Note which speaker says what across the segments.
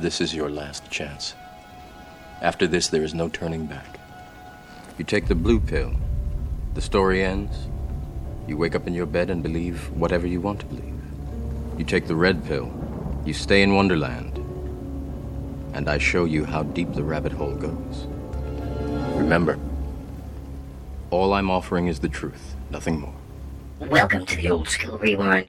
Speaker 1: This is your last chance. After this, there is no turning back. You take the blue pill. The story ends. You wake up in your bed and believe whatever you want to believe. You take the red pill. You stay in Wonderland. And I show you how deep the rabbit hole goes. Remember, all I'm offering is the truth, nothing more.
Speaker 2: Welcome to the Old School Rewind.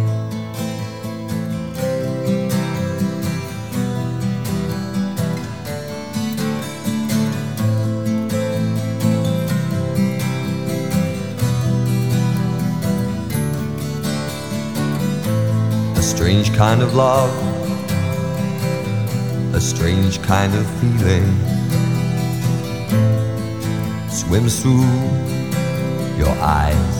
Speaker 3: A strange kind of love, a strange kind of feeling swims through your eyes.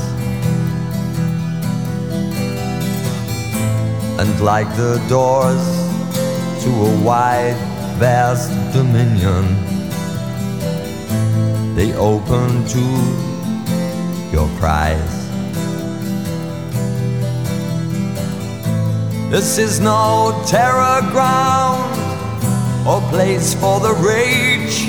Speaker 3: And like the doors to a wide, vast dominion, they open to your cries. This is no terror ground or place for the rage.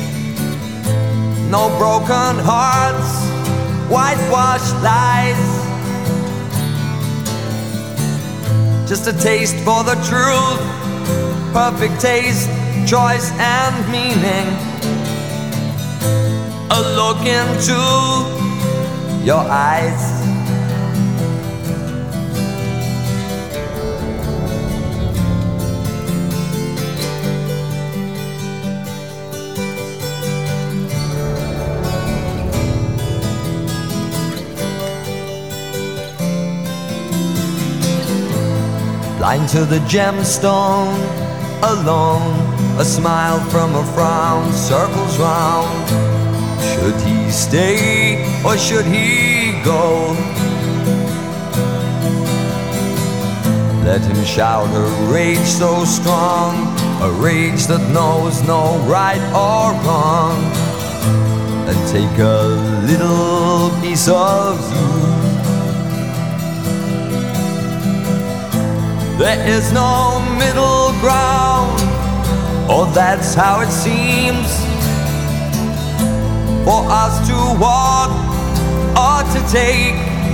Speaker 3: No broken hearts, whitewashed lies. Just a taste for the truth, perfect taste, choice and meaning. A look into your eyes. Blind to the gemstone, alone, a smile from a frown circles round. Should he stay or should he go? Let him shout a rage so strong, a rage that knows no right or wrong, and take a little piece of you. There is no middle ground, or that's how it seems, for us to walk or to take.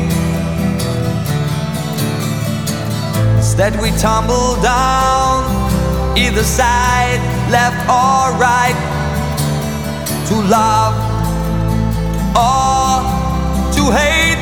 Speaker 3: Instead we tumble down, either side, left or right, to love or to hate.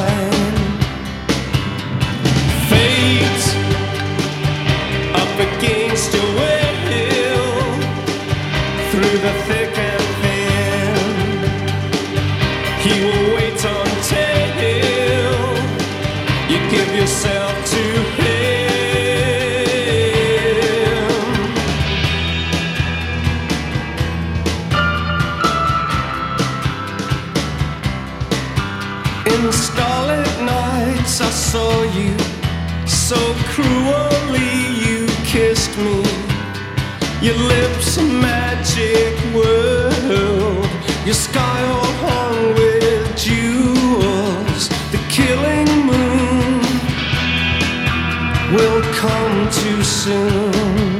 Speaker 4: Again. kissed me. Your lips a magic world. Your sky all hung with jewels. The killing moon will come too soon.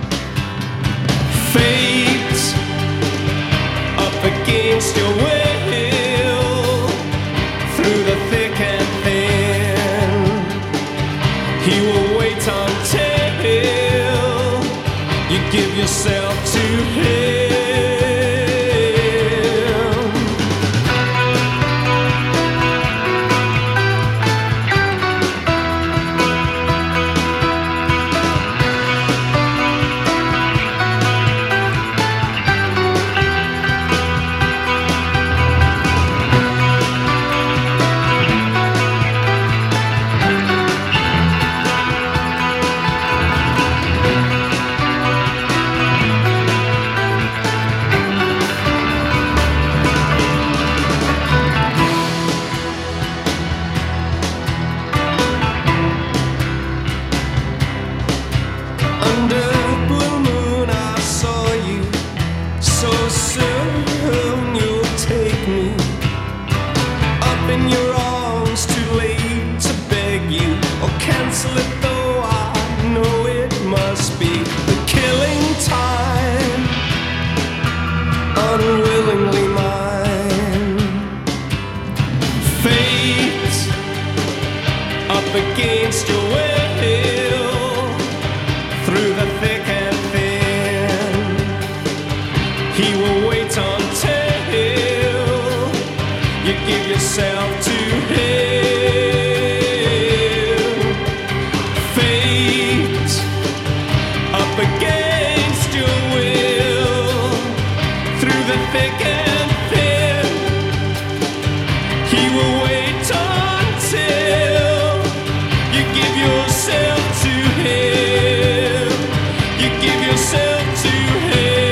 Speaker 4: Fate up against your will, through the thick and thin. He will wait until you give yourself to him. Against your will, through the thick and thin. He will wait until you give yourself to him. Fate up against your will, through the thick and thin. He will wait until you give yourself to him. You give yourself to him.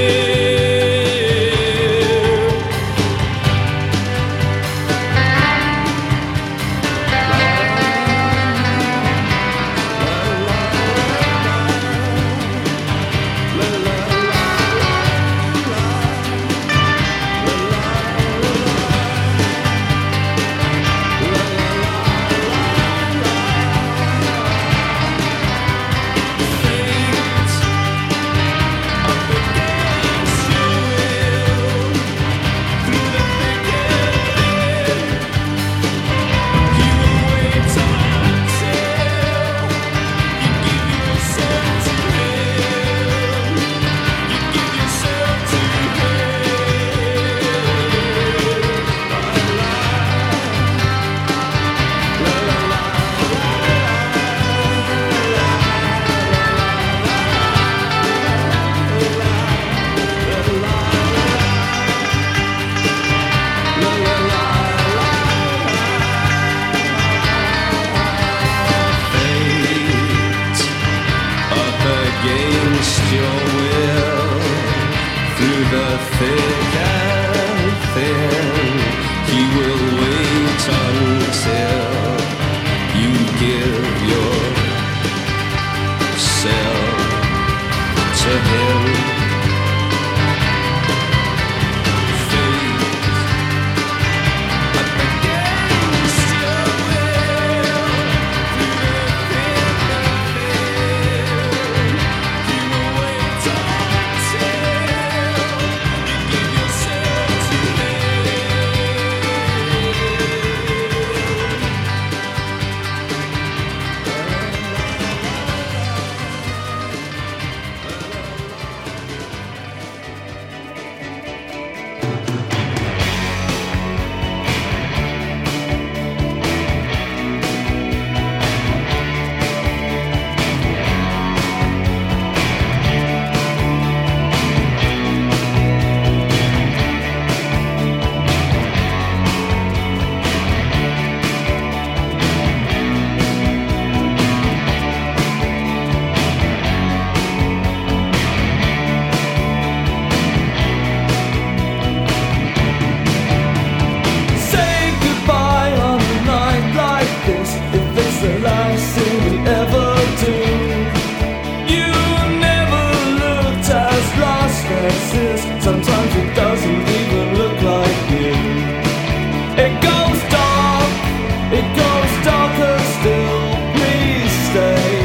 Speaker 4: Against your will, through the thick and thin, he will wait until you give yourself to him. Sometimes it doesn't even look like you. It goes darker still, please stay.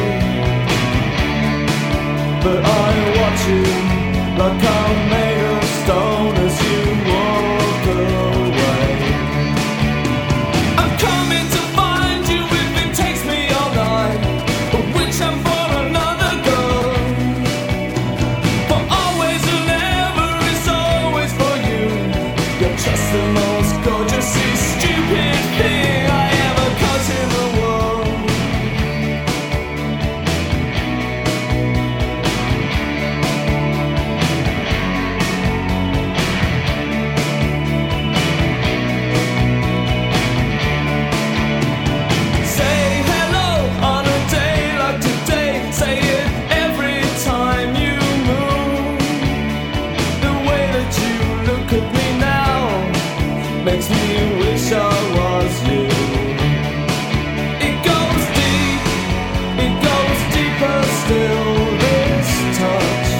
Speaker 4: But I watch you like I'm made of stone as you walk away. I'm coming to find you if it takes me all night, but which I'm for another girl. For always and ever is always for you. You're just the most gorgeous, stupid thing I ever caught in the world. Say hello on a day like today. Say it every time you move. The way that you look at me now makes me wish I was you. It goes deeper still, this touch.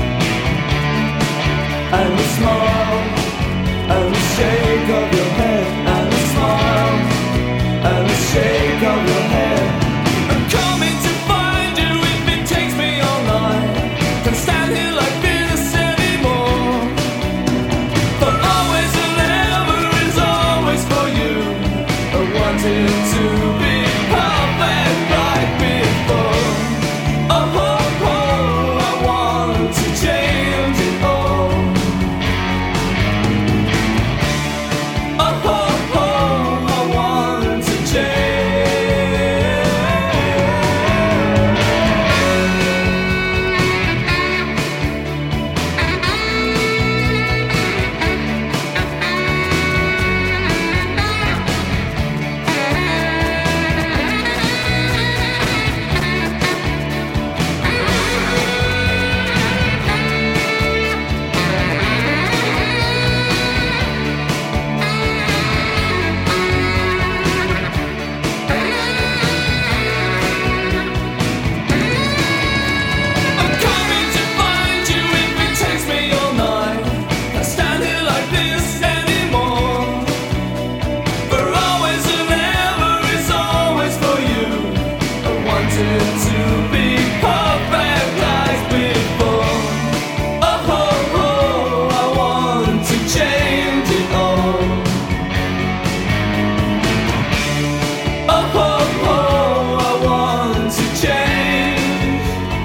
Speaker 4: And the smile, and the shake of your head. And the smile, and the shake of your head. I'm coming to find you if it takes me all night. Can't stand here like this anymore. For always and ever is always for you. I wanted to be perfect like before. Oh, oh, oh, I want to change it all. Oh, oh, oh, I want to change. I'm coming to find you if it takes me all night. Can't stand here like this anymore. For always and ever is always for you. I wanted to be perfect like before. Oh, oh, oh, I want to change it all. Oh, oh, oh, I want to change.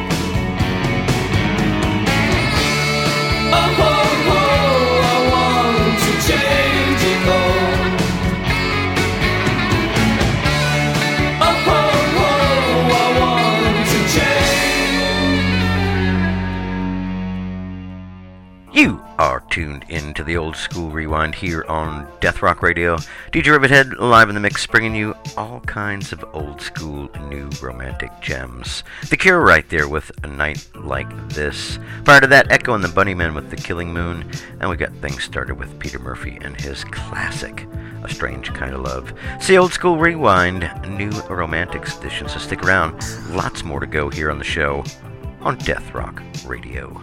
Speaker 4: Oh, oh, oh, I want to change it all. Oh, oh, oh, I want to change.
Speaker 5: You are tuned into the Old School Rewind here on Death Rock Radio. DJ Rivethead live in the mix, bringing you all kinds of old school, new romantic gems. The Cure right there with A Night Like This. Prior to that, Echo and the Bunnymen with The Killing Moon. And we got things started with Peter Murphy and his classic, A Strange Kind of Love. See Old School Rewind, new romantics edition, so stick around. Lots more to go here on the show on Death Rock Radio.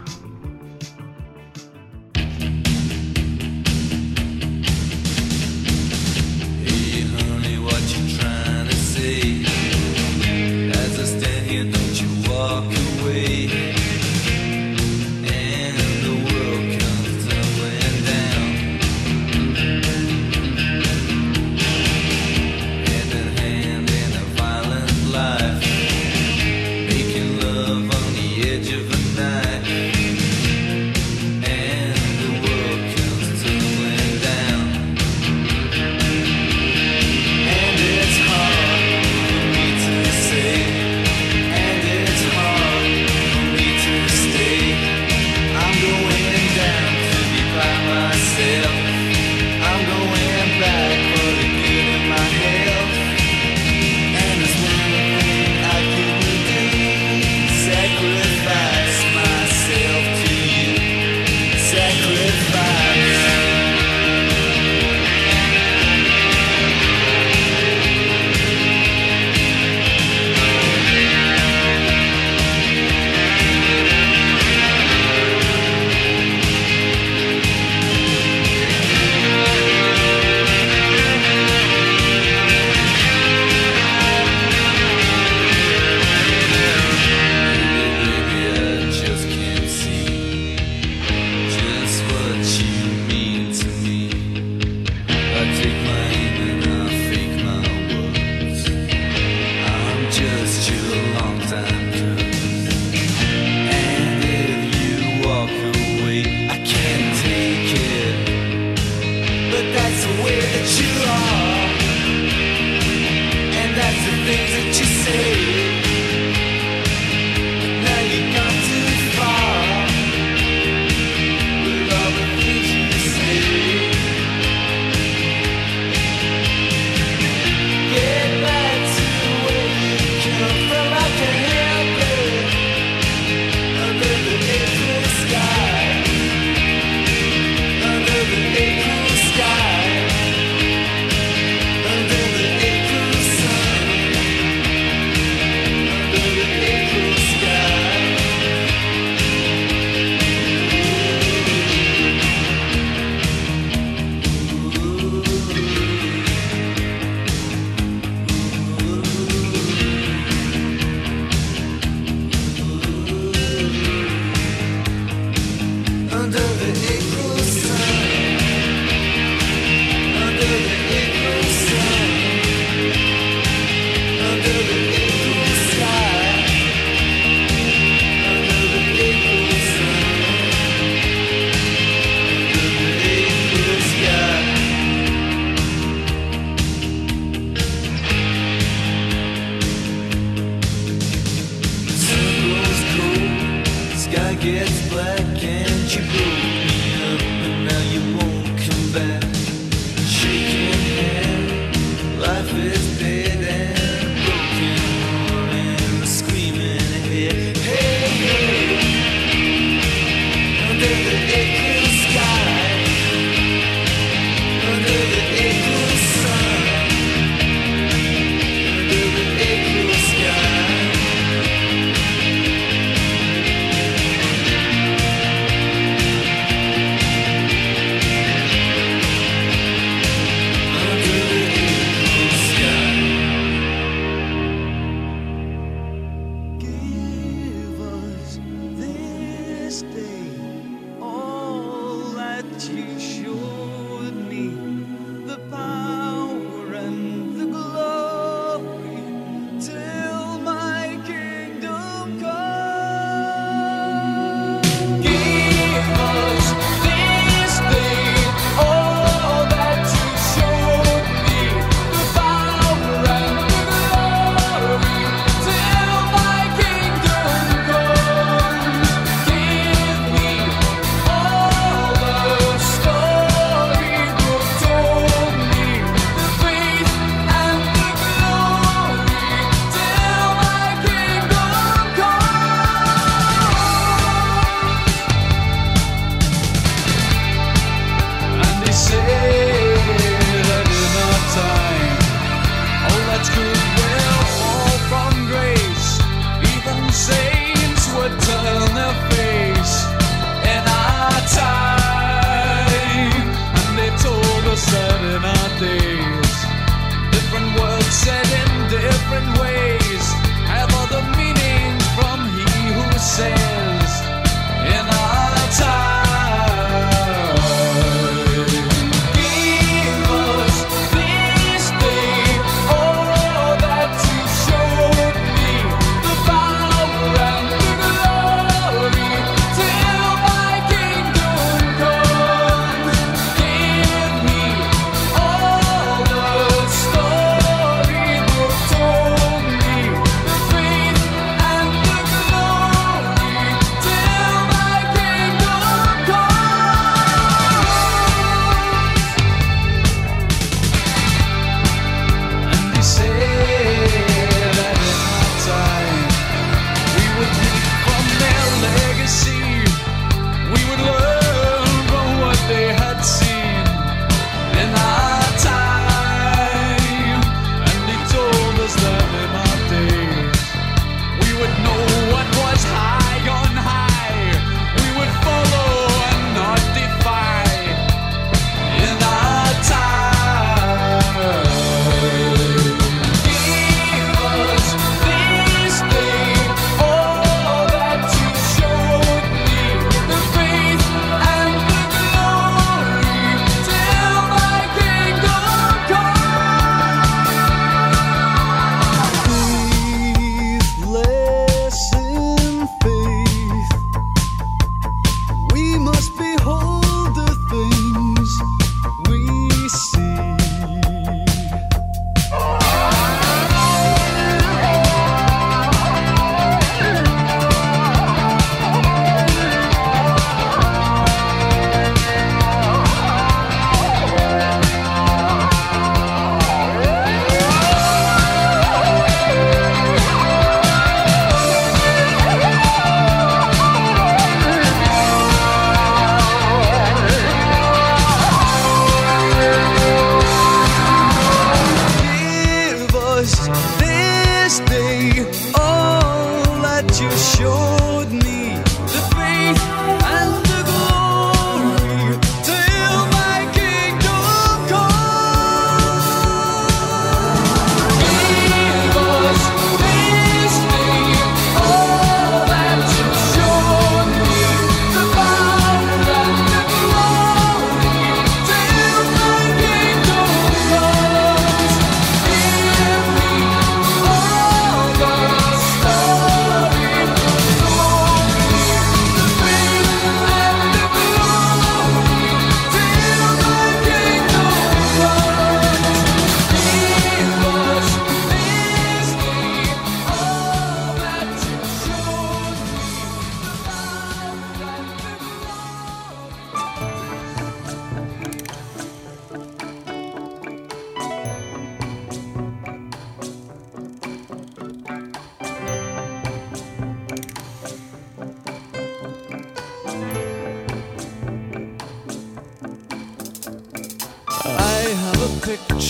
Speaker 4: Hey honey, what you trying to say? As I stand here, don't you walk away. And the world comes tumbling down. Hand in hand in a violent life, making love on the edge of a knife. And the world comes tumbling down. And it's hard for me to say, and it's hard for me to stay. I'm going down to be by myself. I'm going back for the good of my health. And there's one thing I couldn't do, sacrifice my gets black and you broke me up, and now you won't come back. Shaking hand, life is dead and broken heart and screaming ahead. Hey, hey, under the April sky, under the April sun, under the April sky.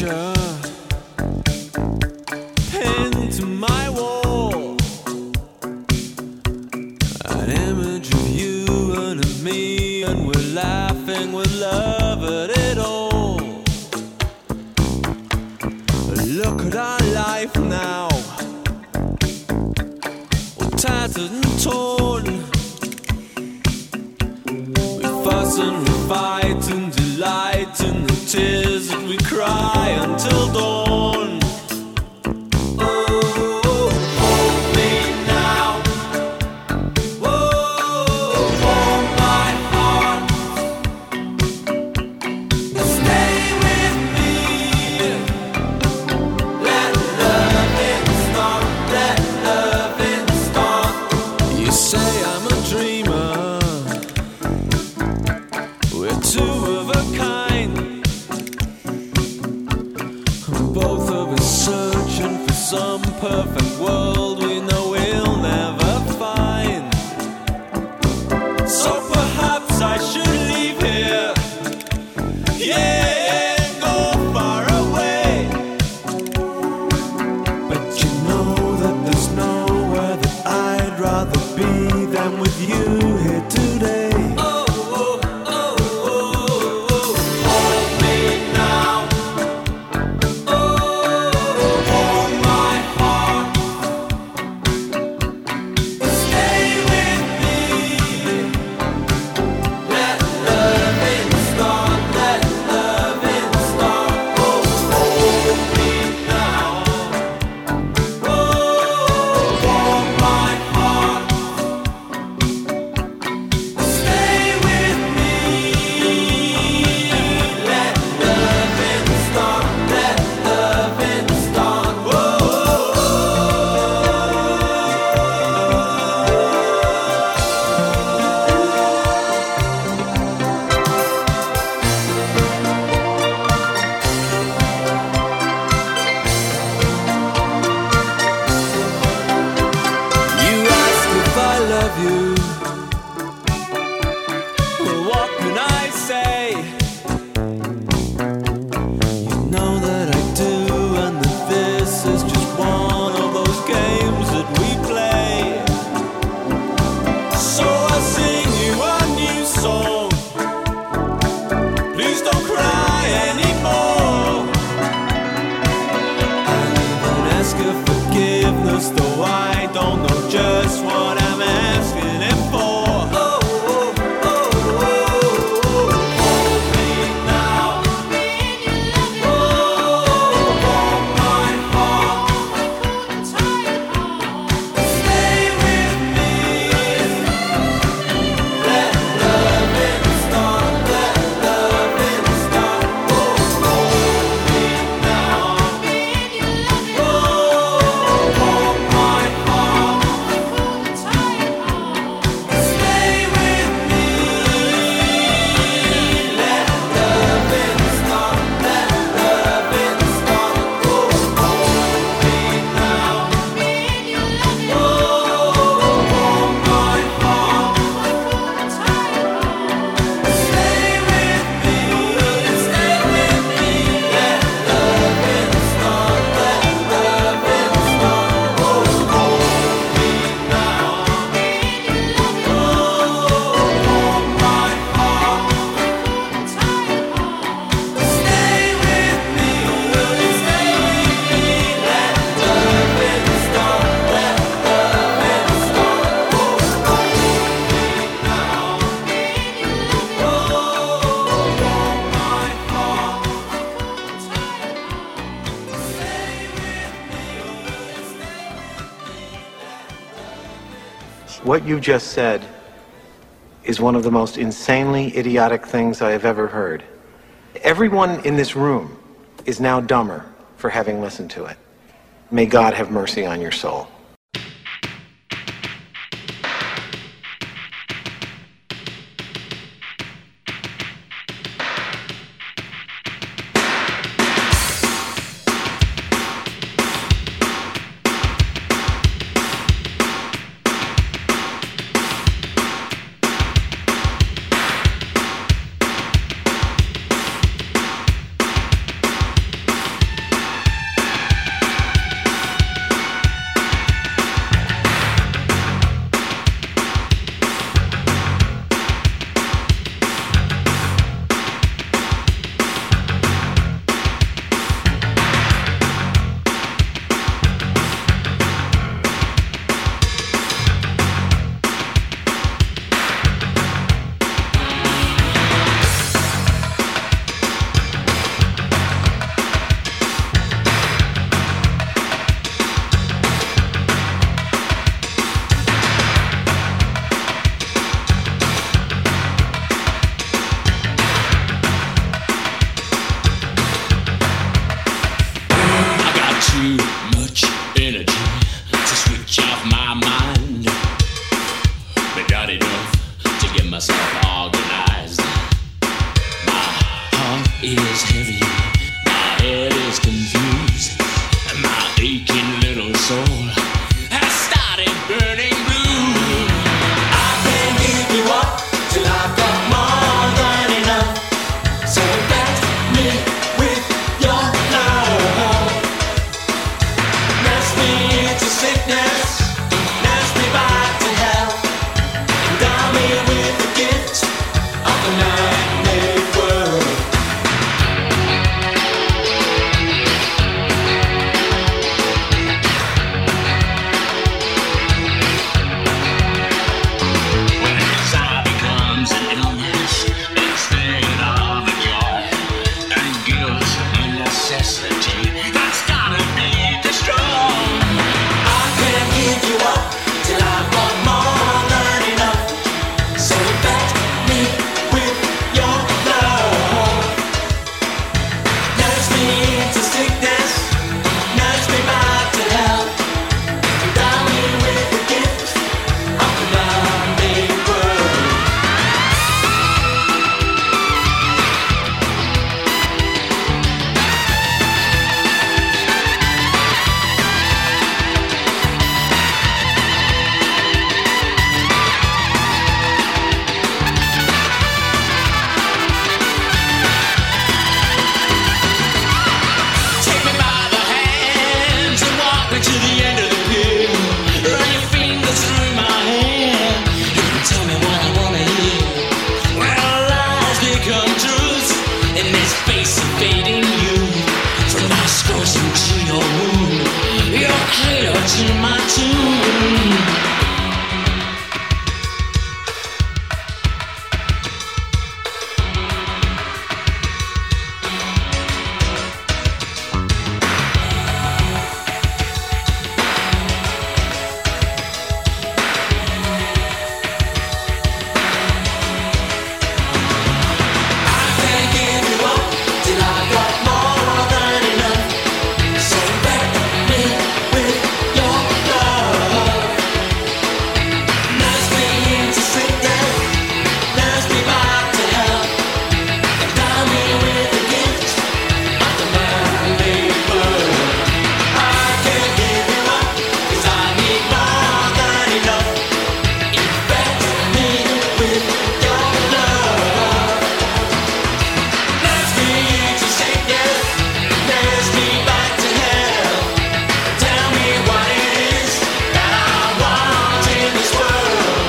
Speaker 4: picture pinned to my wall, an image of you and of me, and we're laughing with love at it all. Look at our life now, all tattered and torn. We fuss and we fight and delight in the tears that we cry until dawn. Oh, hold me now. Oh, hold my heart. Stay with me. Let loving start. Let loving start. You say I'm a dreamer. We're two of a kind. Both of us searching for some perfect world we know we'll never find. So perhaps I should leave here, yeah, and go far away. But you know that there's nowhere that I'd rather be than with you here today.
Speaker 6: What you just said is one of the most insanely idiotic things I have ever heard. Everyone in this room is now dumber for having listened to it. May God have mercy on your soul.
Speaker 4: enough to get myself organized. My heart is heavy, my head is confused, and my aching little soul has started burning blue. I can't give you up till I've got more than enough. So bat me with your love. Nurse me into sickness, nurse me back to health. Endow me with the gift of the man-made world. When desire becomes an illness instead of a joy, and guilt a necessity that's gotta be destroyed. I can't give you up till I've got more than enough. So bat me with your love. Nurse me into sickness, nurse me back to health. Endow me with the gift of the man-made world. Take me by the hands and walk me to the end of the pier. Run your fingers through my hair. You can tell me what I wanna hear. Well, lies become truths in this face of fading youth. From my scores to your wound, your cradle to my tomb. I can't give you up till I've got more than enough. So bat me with your love. Nurse me into sickness, nurse me back to health. Endow me with the gift of the man-made world. I can't give you up 'cause I need more than enough. You bat me with your love. Nurse me into sickness, nurse me back to health. Tell me what it is that I want in this world.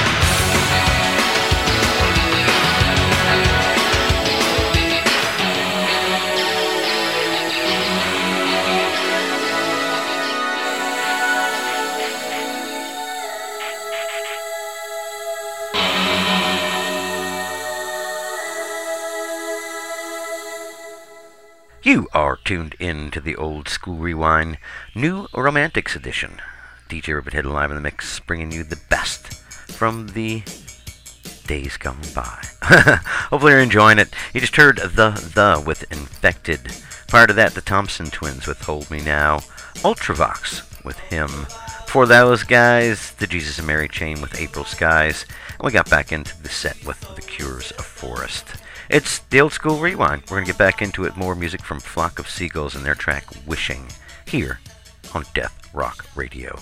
Speaker 5: You are tuned in to the Old School Rewind New Romantics Edition. DJ Rivethead live in the mix, bringing you the best from the days gone by. Hopefully you're enjoying it. You just heard the with Infected. Prior to that, the Thompson Twins with Hold Me Now. Ultravox with Him. Before those guys, the Jesus and Mary Chain with April Skies. And we got back into the set with The Cures of Forest. It's the Old School Rewind. We're going to get back into it. More music from Flock of Seagulls and their track Wishing here on Death Rock Radio.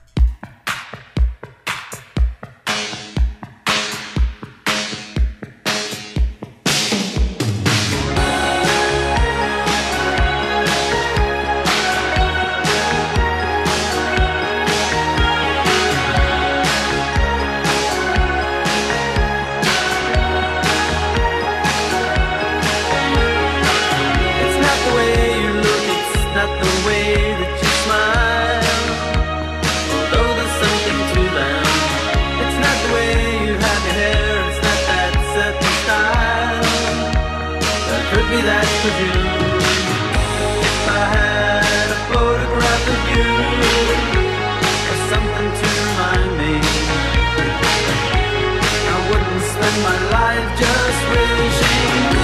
Speaker 7: It's not the way you look, it's not the way that you smile. Although there's something to them, it's not the way you have your hair, it's not that certain style. There could be that for you. If I had a photograph of you, or something to remind me, I wouldn't spend my life just wishing.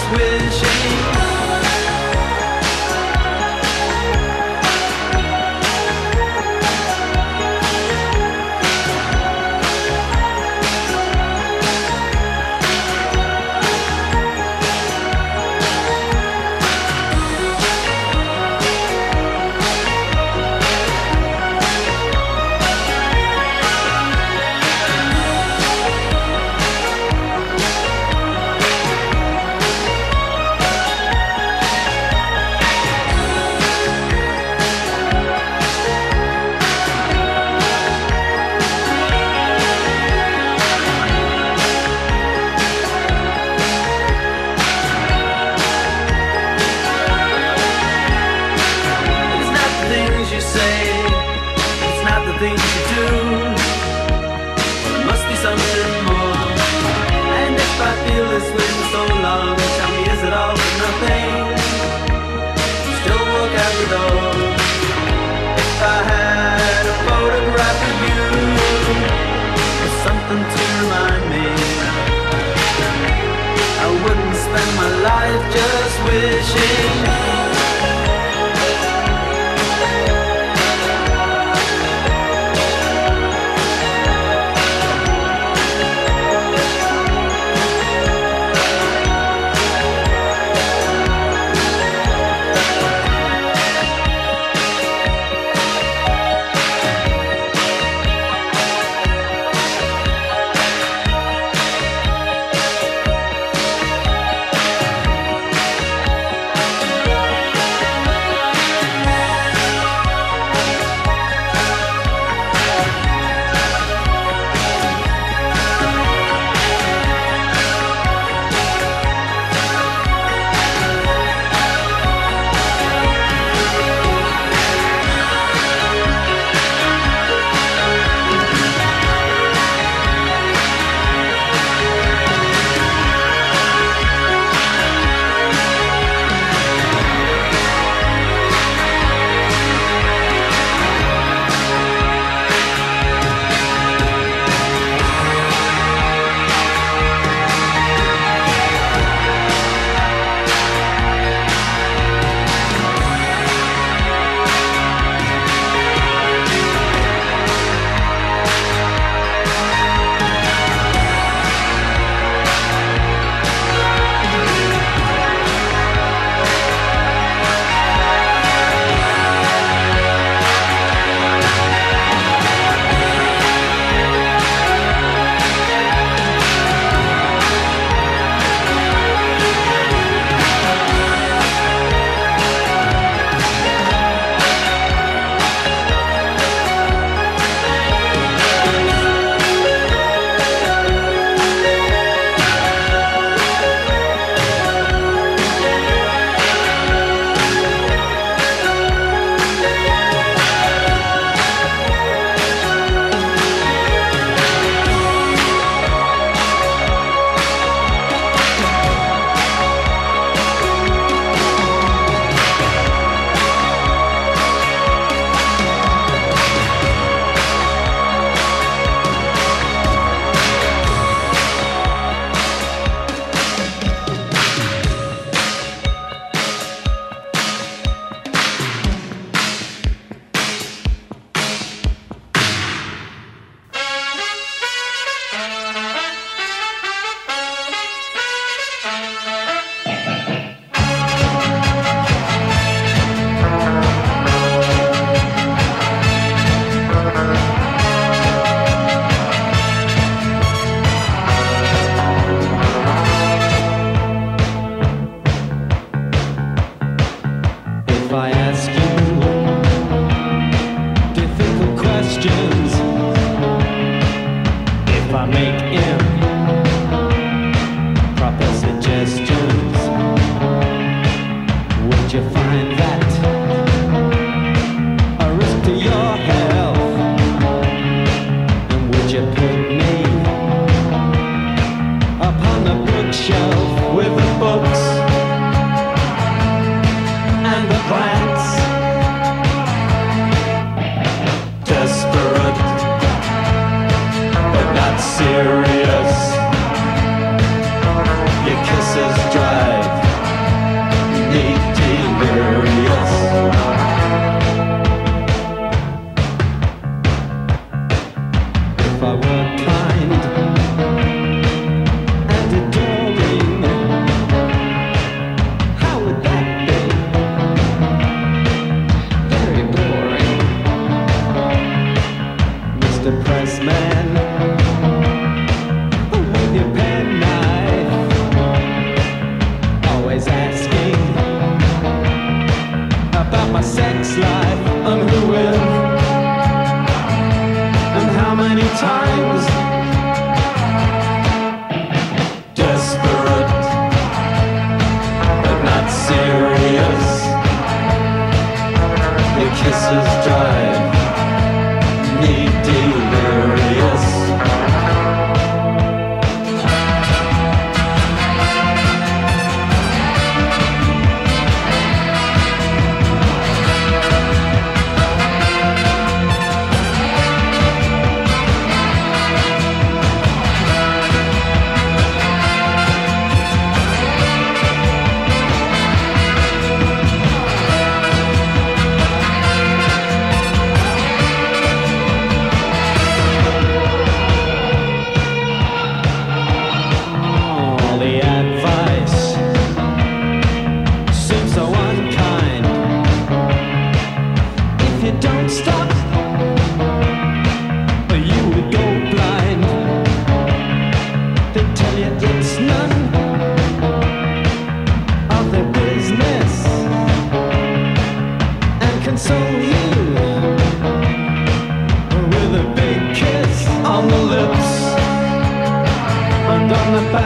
Speaker 7: just wishing. Just wishing.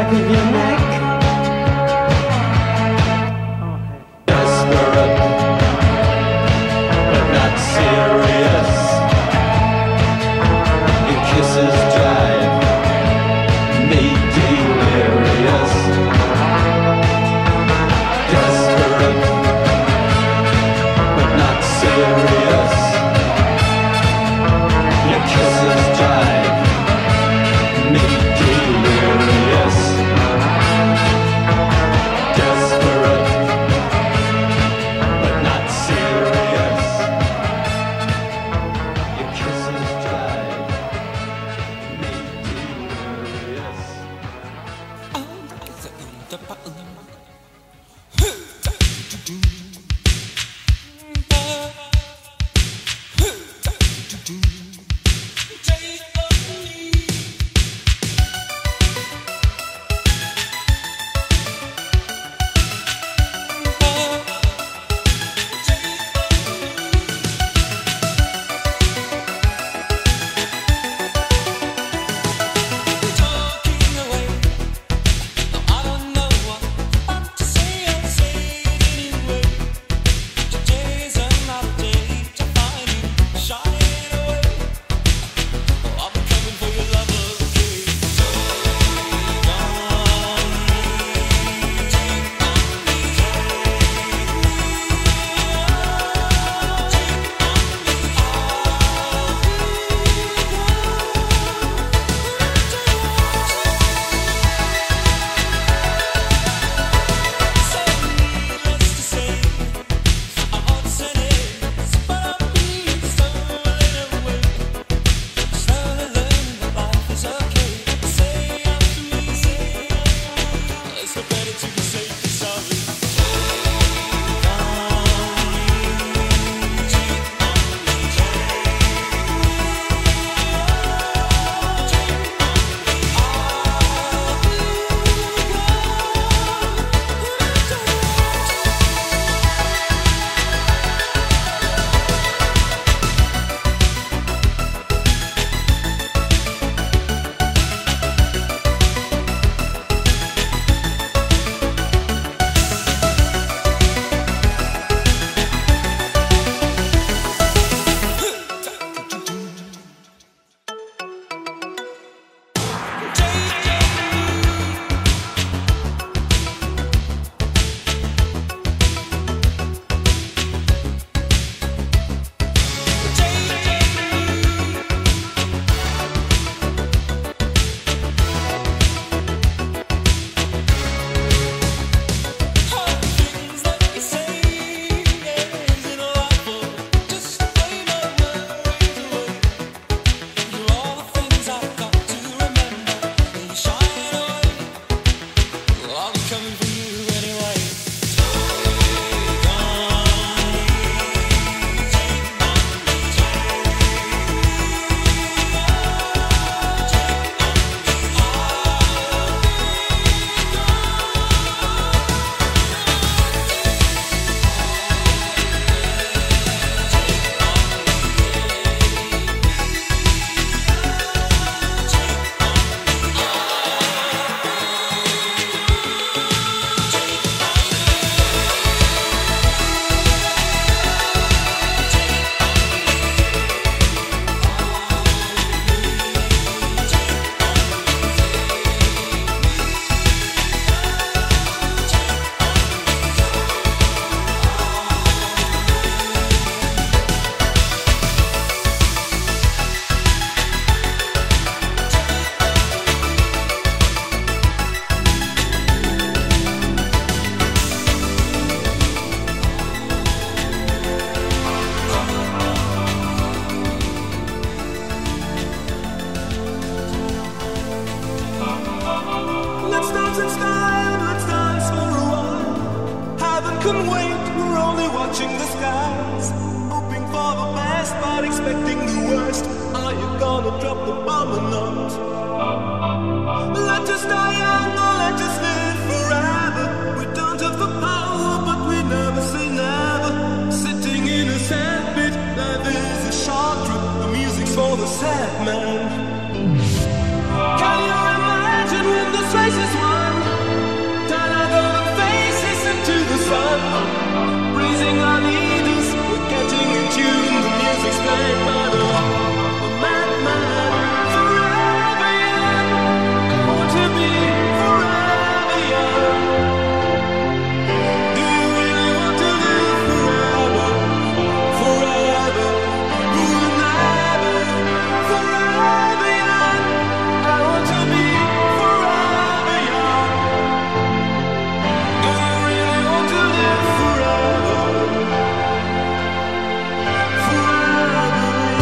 Speaker 7: back of your neck.
Speaker 4: Desperate, but not serious. Your kisses drive me delirious. Desperate, but not serious. Your kisses drive me delirious. Desperate, but not serious. Your kisses drive me delirious. couldn't wait, we're only watching the skies, hoping for the best but expecting the worst. Are you gonna drop the bomb or not? Let us die young or let us live forever. We don't have the power but we never say never. Sitting in a sandpit, life is a short trip. The music's for the sad man. Can you imagine when the space is wide? straight, but I'm a madman. Forever young, I want to be forever young. Do you really want to live forever? Forever, will never. Forever young, I want to be forever young. Do you really want to live forever? Forever young.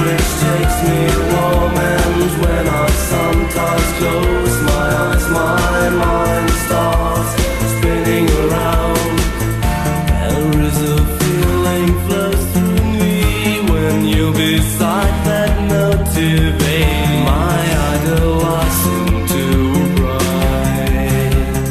Speaker 4: which takes me warm, and when I sometimes close my eyes, my mind starts spinning around. There is a feeling flows through me when you're beside that motivate my idol. I seem to bright,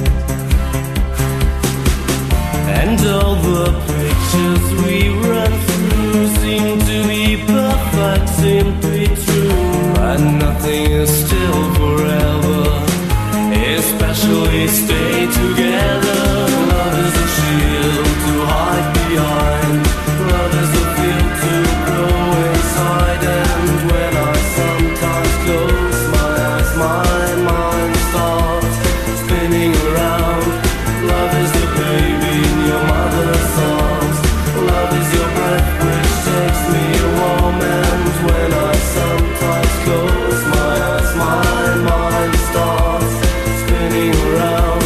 Speaker 4: and all the pictures we run through seem to be perfect, simply true. But nothing is still forever, especially stay together. Love is a shield to hide behind. Love is a field to grow inside. And when I sometimes close my eyes, my mind starts spinning around. Love is the baby in your mother's arms. Love is your breath which takes me warm. And when I sometimes close my eyes, my mind starts spinning around.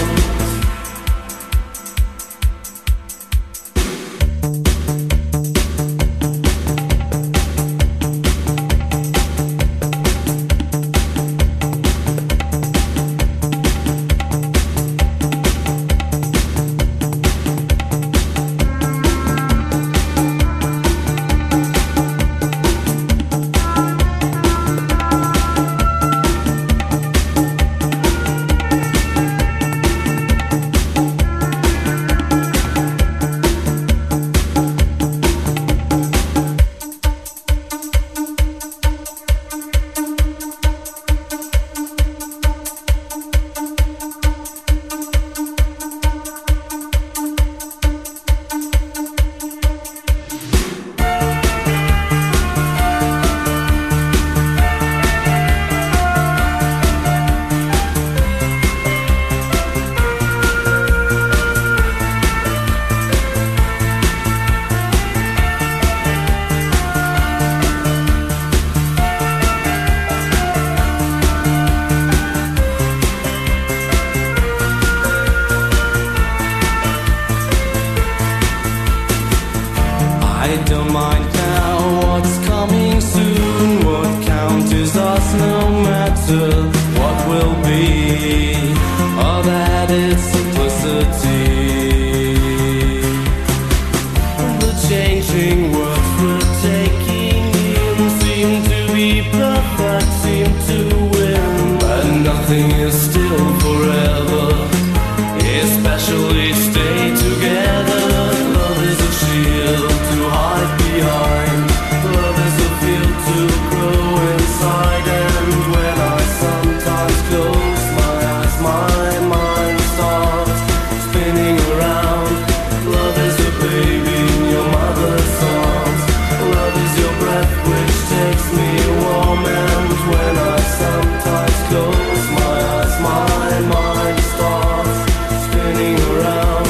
Speaker 4: I don't mind now what's coming soon. What counts is us, no matter what will be. Or that it's simplicity. The changing words we're taking in seem to be perfect, seem to win. But nothing is still forever, especially stay together. Love is a shield to hide behind. Love is a field to grow inside. And when I sometimes close my eyes, my mind starts spinning around. Love is a baby in your mother's arms. Love is your breath which takes me warm. And when I sometimes close my eyes, my mind starts spinning around.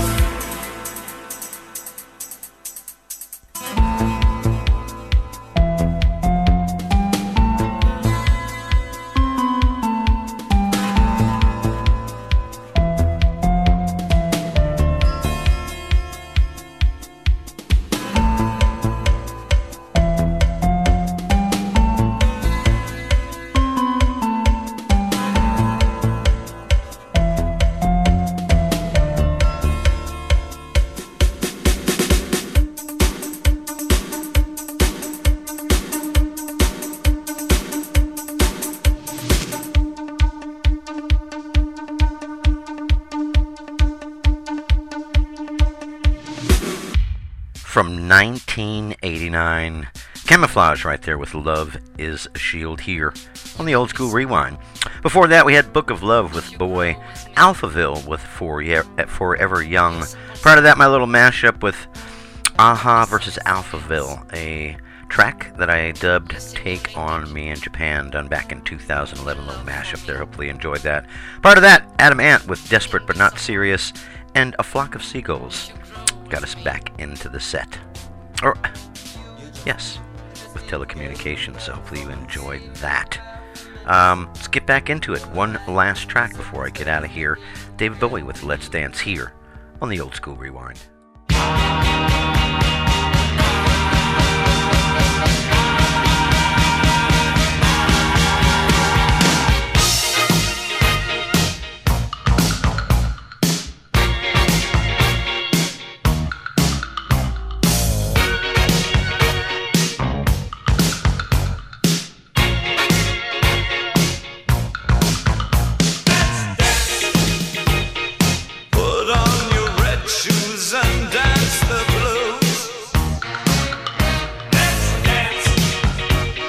Speaker 5: From 1989, Camouflage right there with Love is a Shield here on the Old School Rewind. Before that, we had Book of Love with Boy, Alphaville with Forever Young. Prior to that, my little mashup with Aha versus Alphaville, a track that I dubbed Take On Me in Japan, done back in 2011, little mashup there. Hopefully you enjoyed that. Prior to that, Adam Ant with Desperate But Not Serious, and A Flock of Seagulls got us back into the set. Or, yes, with telecommunications, so hopefully you enjoyed that. Let's get back into it. One last track before I get out of here. David Bowie with Let's Dance here on the Old School Rewind.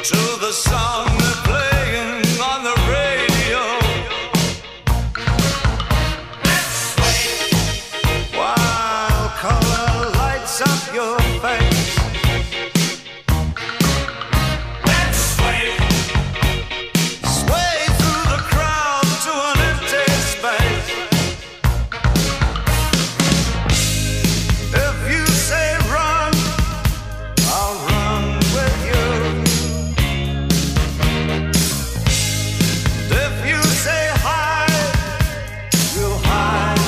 Speaker 4: to the song they're playing on the radio. Let's sway while color lights up your face. Let's sway, sway through the crowd to an empty space. If you say run, I'll run with you. If you say hide, we'll hide.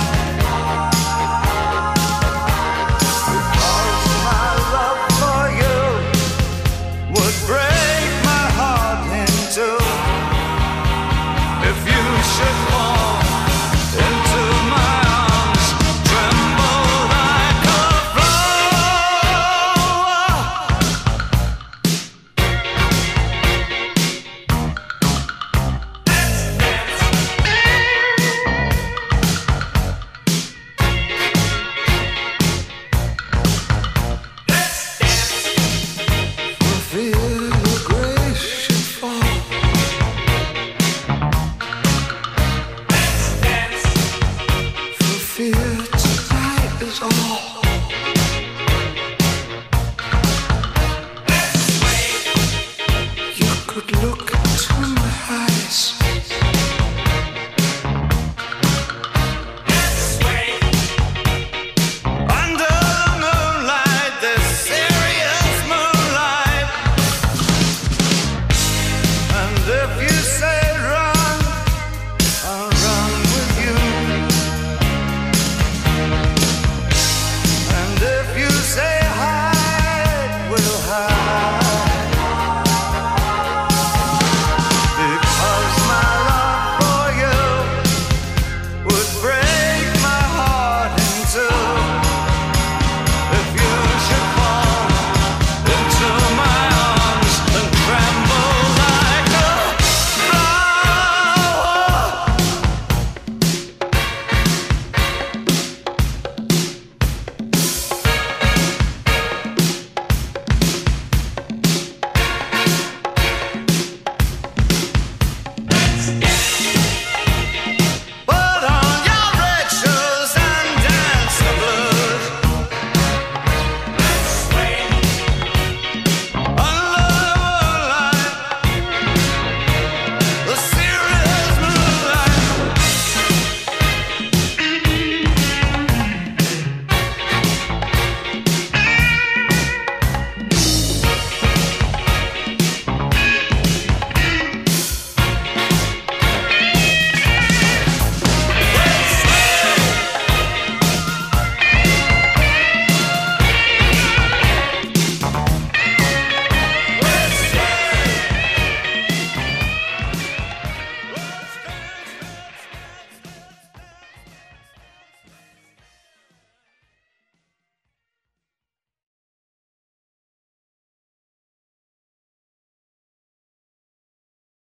Speaker 4: Because my love for you would break my heart in two. If you should fall into my arms, tremble like a flower. For fear your grace should fall. For fear tonight is all. You could look